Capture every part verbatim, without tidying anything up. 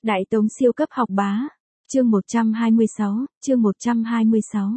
Đại Tống siêu cấp học bá. Chương một trăm hai mươi sáu, chương một trăm hai mươi sáu.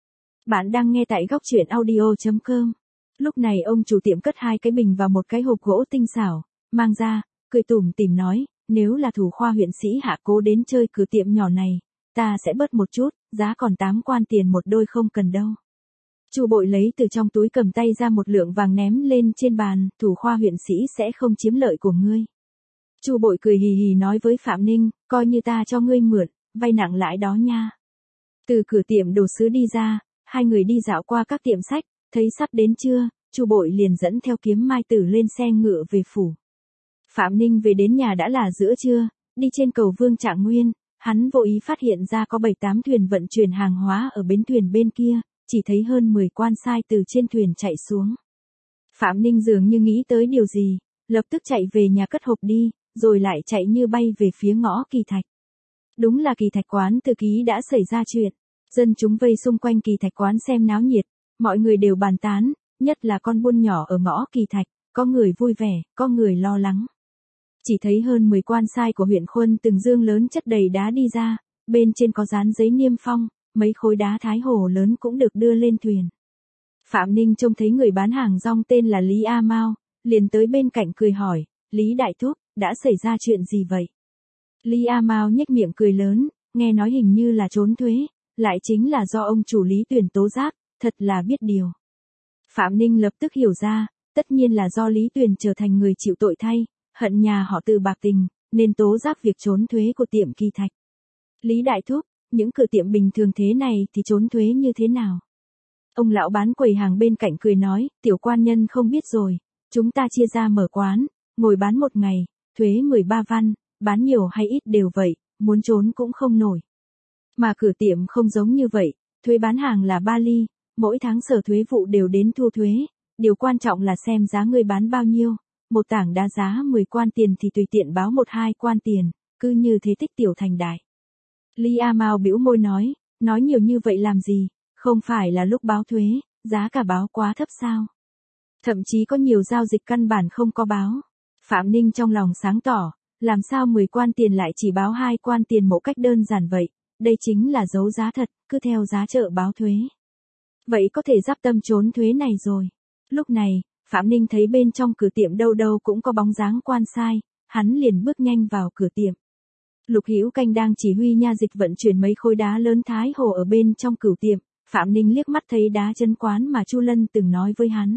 Bạn đang nghe tại góc truyện audio chấm com. Lúc này ông chủ tiệm cất hai cái bình vào một cái hộp gỗ tinh xảo, mang ra, cười tủm tỉm nói, nếu là thủ khoa huyện sĩ Hạ Cố đến chơi cửa tiệm nhỏ này, ta sẽ bớt một chút, giá còn tám quan tiền một đôi không cần đâu. Chu Bội lấy từ trong túi cầm tay ra một lượng vàng ném lên trên bàn, thủ khoa huyện sĩ sẽ không chiếm lợi của ngươi. Chu Bội cười hì hì nói với Phạm Ninh, coi như ta cho ngươi mượn, vay nặng lãi đó nha. Từ cửa tiệm đồ sứ đi ra, hai người đi dạo qua các tiệm sách, thấy sắp đến trưa, Chu Bội liền dẫn theo Kiếm Mai Tử lên xe ngựa về phủ. Phạm Ninh về đến nhà đã là giữa trưa, đi trên cầu Vương Trạng Nguyên, hắn vô ý phát hiện ra có bảy tám thuyền vận chuyển hàng hóa ở bến thuyền bên kia, chỉ thấy hơn mười quan sai từ trên thuyền chạy xuống. Phạm Ninh dường như nghĩ tới điều gì, lập tức chạy về nhà cất hộp đi, rồi lại chạy như bay về phía ngõ Kỳ Thạch. Đúng là Kỳ Thạch quán thư ký đã xảy ra chuyện, dân chúng vây xung quanh Kỳ Thạch quán xem náo nhiệt, mọi người đều bàn tán, nhất là con buôn nhỏ ở ngõ Kỳ Thạch, có người vui vẻ, có người lo lắng. Chỉ thấy hơn mười quan sai của huyện Khuân từng dương lớn chất đầy đá đi ra, bên trên có dán giấy niêm phong, mấy khối đá Thái Hồ lớn cũng được đưa lên thuyền. Phạm Ninh trông thấy người bán hàng rong tên là Lý A Mao, liền tới bên cạnh cười hỏi, Lý Đại Thúc, đã xảy ra chuyện gì vậy? Lý A Mao nhếch miệng cười lớn, nghe nói hình như là trốn thuế, lại chính là do ông chủ Lý Tuyền tố giác, thật là biết điều. Phạm Ninh lập tức hiểu ra, tất nhiên là do Lý Tuyền trở thành người chịu tội thay, hận nhà họ Từ bạc tình, nên tố giác việc trốn thuế của tiệm Kỳ Thạch. Lý Đại Thúc, những cửa tiệm bình thường thế này thì trốn thuế như thế nào? Ông lão bán quầy hàng bên cạnh cười nói, tiểu quan nhân không biết rồi, chúng ta chia ra mở quán, ngồi bán một ngày, thuế mười ba văn, bán nhiều hay ít đều vậy, muốn trốn cũng không nổi. Mà cửa tiệm không giống như vậy, thuế bán hàng là ba ly, mỗi tháng sở thuế vụ đều đến thu thuế, điều quan trọng là xem giá người bán bao nhiêu, một tảng đá giá mười quan tiền thì tùy tiện báo một hai quan tiền, cứ như thế tích tiểu thành đại. Lý A Mao bĩu môi nói, nói nhiều như vậy làm gì, không phải là lúc báo thuế, giá cả báo quá thấp sao? Thậm chí có nhiều giao dịch căn bản không có báo. Phạm Ninh trong lòng sáng tỏ, làm sao mười quan tiền lại chỉ báo hai quan tiền một cách đơn giản vậy, đây chính là dấu giá thật, cứ theo giá chợ báo thuế. Vậy có thể giáp tâm trốn thuế này rồi. Lúc này, Phạm Ninh thấy bên trong cửa tiệm đâu đâu cũng có bóng dáng quan sai, hắn liền bước nhanh vào cửa tiệm. Lục Hữu Canh đang chỉ huy nha dịch vận chuyển mấy khối đá lớn Thái Hồ ở bên trong cửu tiệm, Phạm Ninh liếc mắt thấy đá chân quán mà Chu Lân từng nói với hắn.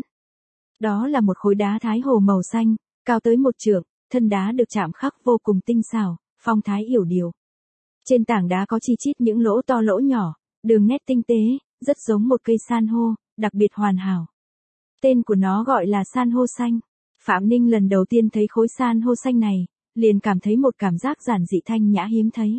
Đó là một khối đá Thái Hồ màu xanh, cao tới một trượng, thân đá được chạm khắc vô cùng tinh xảo, phong thái yểu điệu. Trên tảng đá có chi chít những lỗ to lỗ nhỏ, đường nét tinh tế, rất giống một cây san hô, đặc biệt hoàn hảo. Tên của nó gọi là san hô xanh. Phạm Ninh lần đầu tiên thấy khối san hô xanh này, liền cảm thấy một cảm giác giản dị thanh nhã hiếm thấy.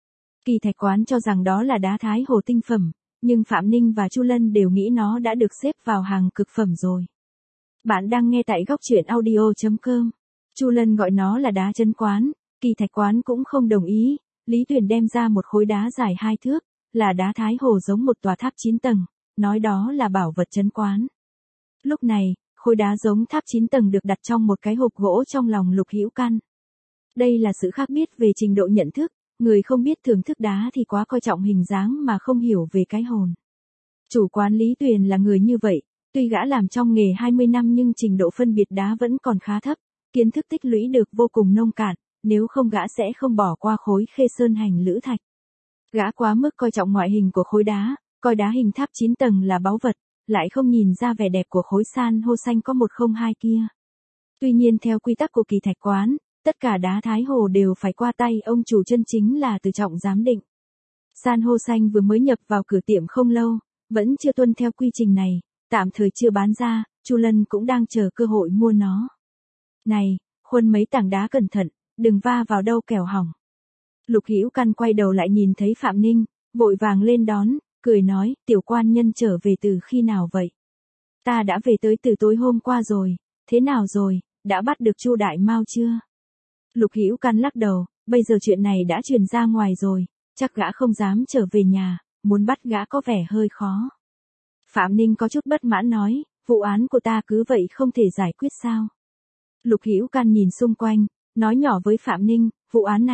Kỳ Thạch quán cho rằng đó là đá Thái Hồ tinh phẩm, nhưng Phạm Ninh và Chu Lân đều nghĩ nó đã được xếp vào hàng cực phẩm rồi. Bạn đang nghe tại góc truyện audio chấm com. Chu Lân gọi nó là đá chân quán, Kỳ Thạch quán cũng không đồng ý, Lý Tuyền đem ra một khối đá dài hai thước, là đá Thái Hồ giống một tòa tháp chín tầng, nói đó là bảo vật chân quán. Lúc này, khối đá giống tháp chín tầng được đặt trong một cái hộp gỗ trong lòng Lục Hữu Căn. Đây là sự khác biệt về trình độ nhận thức, người không biết thưởng thức đá thì quá coi trọng hình dáng mà không hiểu về cái hồn. Chủ quán Lý Tuyền là người như vậy, tuy gã làm trong nghề hai mươi năm nhưng trình độ phân biệt đá vẫn còn khá thấp, kiến thức tích lũy được vô cùng nông cạn, nếu không gã sẽ không bỏ qua khối Khê Sơn Hành Lữ Thạch. Gã quá mức coi trọng ngoại hình của khối đá, coi đá hình tháp chín tầng là báu vật, lại không nhìn ra vẻ đẹp của khối san hô xanh có một không hai kia. Tuy nhiên theo quy tắc của Kỳ Thạch quán, tất cả đá Thái Hồ đều phải qua tay ông chủ chân chính là Từ Trọng giám định. San hô xanh vừa mới nhập vào cửa tiệm không lâu, vẫn chưa tuân theo quy trình này, tạm thời chưa bán ra, Chu Lân cũng đang chờ cơ hội mua nó. Này, khuân mấy tảng đá cẩn thận, đừng va vào đâu kẻo hỏng. Lục Hữu Căn quay đầu lại nhìn thấy Phạm Ninh, vội vàng lên đón, cười nói, tiểu quan nhân trở về từ khi nào vậy? Ta đã về tới từ tối hôm qua rồi, thế nào rồi, đã bắt được Chu Đại Mao chưa? Lục Hữu Căn lắc đầu, bây giờ chuyện này đã truyền ra ngoài rồi, chắc gã không dám trở về nhà, muốn bắt gã có vẻ hơi khó. Phạm Ninh có chút bất mãn nói, vụ án của ta cứ vậy không thể giải quyết sao? Lục Hữu Căn nhìn xung quanh, nói nhỏ với Phạm Ninh, vụ án này,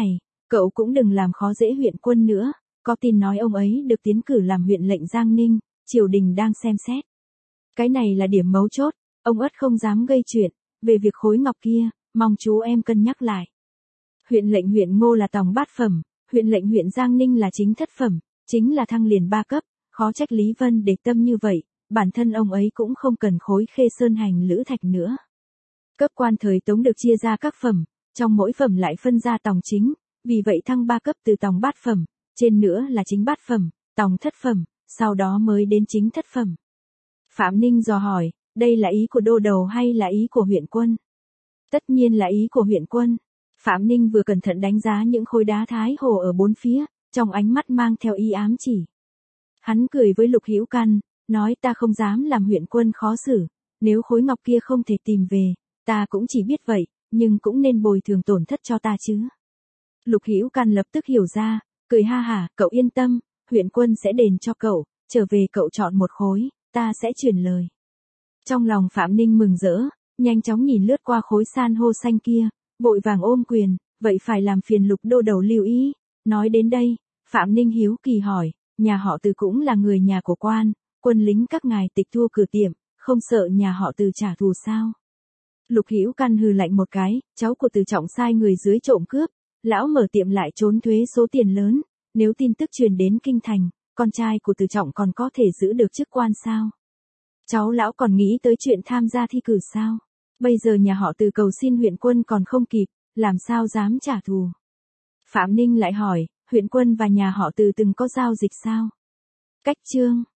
cậu cũng đừng làm khó dễ huyện quân nữa, có tin nói ông ấy được tiến cử làm huyện lệnh Giang Ninh, triều đình đang xem xét. Cái này là điểm mấu chốt, ông ất không dám gây chuyện, về việc khối ngọc kia, mong chú em cân nhắc lại. Huyện lệnh huyện Ngô là tòng bát phẩm, huyện lệnh huyện Giang Ninh là chính thất phẩm, chính là thăng liền ba cấp, khó trách Lý Vân để tâm như vậy, bản thân ông ấy cũng không cần khối khê sơn hành lữ thạch nữa. Cấp quan thời Tống được chia ra các phẩm, trong mỗi phẩm lại phân ra tòng chính, vì vậy thăng ba cấp từ tòng bát phẩm, trên nữa là chính bát phẩm, tòng thất phẩm, sau đó mới đến chính thất phẩm. Phạm Ninh dò hỏi, đây là ý của đô đầu hay là ý của huyện quân? Tất nhiên là ý của huyện quân. Phạm Ninh vừa cẩn thận đánh giá những khối đá thái hồ ở bốn phía, trong ánh mắt mang theo ý ám chỉ. Hắn cười với Lục Hữu Căn, nói ta không dám làm huyện quân khó xử, nếu khối ngọc kia không thể tìm về, ta cũng chỉ biết vậy, nhưng cũng nên bồi thường tổn thất cho ta chứ. Lục Hữu Căn lập tức hiểu ra, cười ha hả, cậu yên tâm, huyện quân sẽ đền cho cậu, trở về cậu chọn một khối, ta sẽ truyền lời. Trong lòng Phạm Ninh mừng rỡ, nhanh chóng nhìn lướt qua khối san hô xanh kia, vội vàng ôm quyền, vậy phải làm phiền Lục đô đầu lưu ý. Nói đến đây, Phạm Ninh hiếu kỳ hỏi, nhà họ Từ cũng là người nhà của quan, quân lính các ngài tịch thu cửa tiệm, không sợ nhà họ Từ trả thù sao? Lục Hữu Căn hừ lạnh một cái, cháu của Từ Trọng sai người dưới trộm cướp, lão mở tiệm lại trốn thuế số tiền lớn, nếu tin tức truyền đến kinh thành, con trai của Từ Trọng còn có thể giữ được chức quan sao? Cháu lão còn nghĩ tới chuyện tham gia thi cử sao? Bây giờ nhà họ Từ cầu xin huyện quân còn không kịp, làm sao dám trả thù? Phạm Ninh lại hỏi, huyện quân và nhà họ Từ từng có giao dịch sao? Cách chương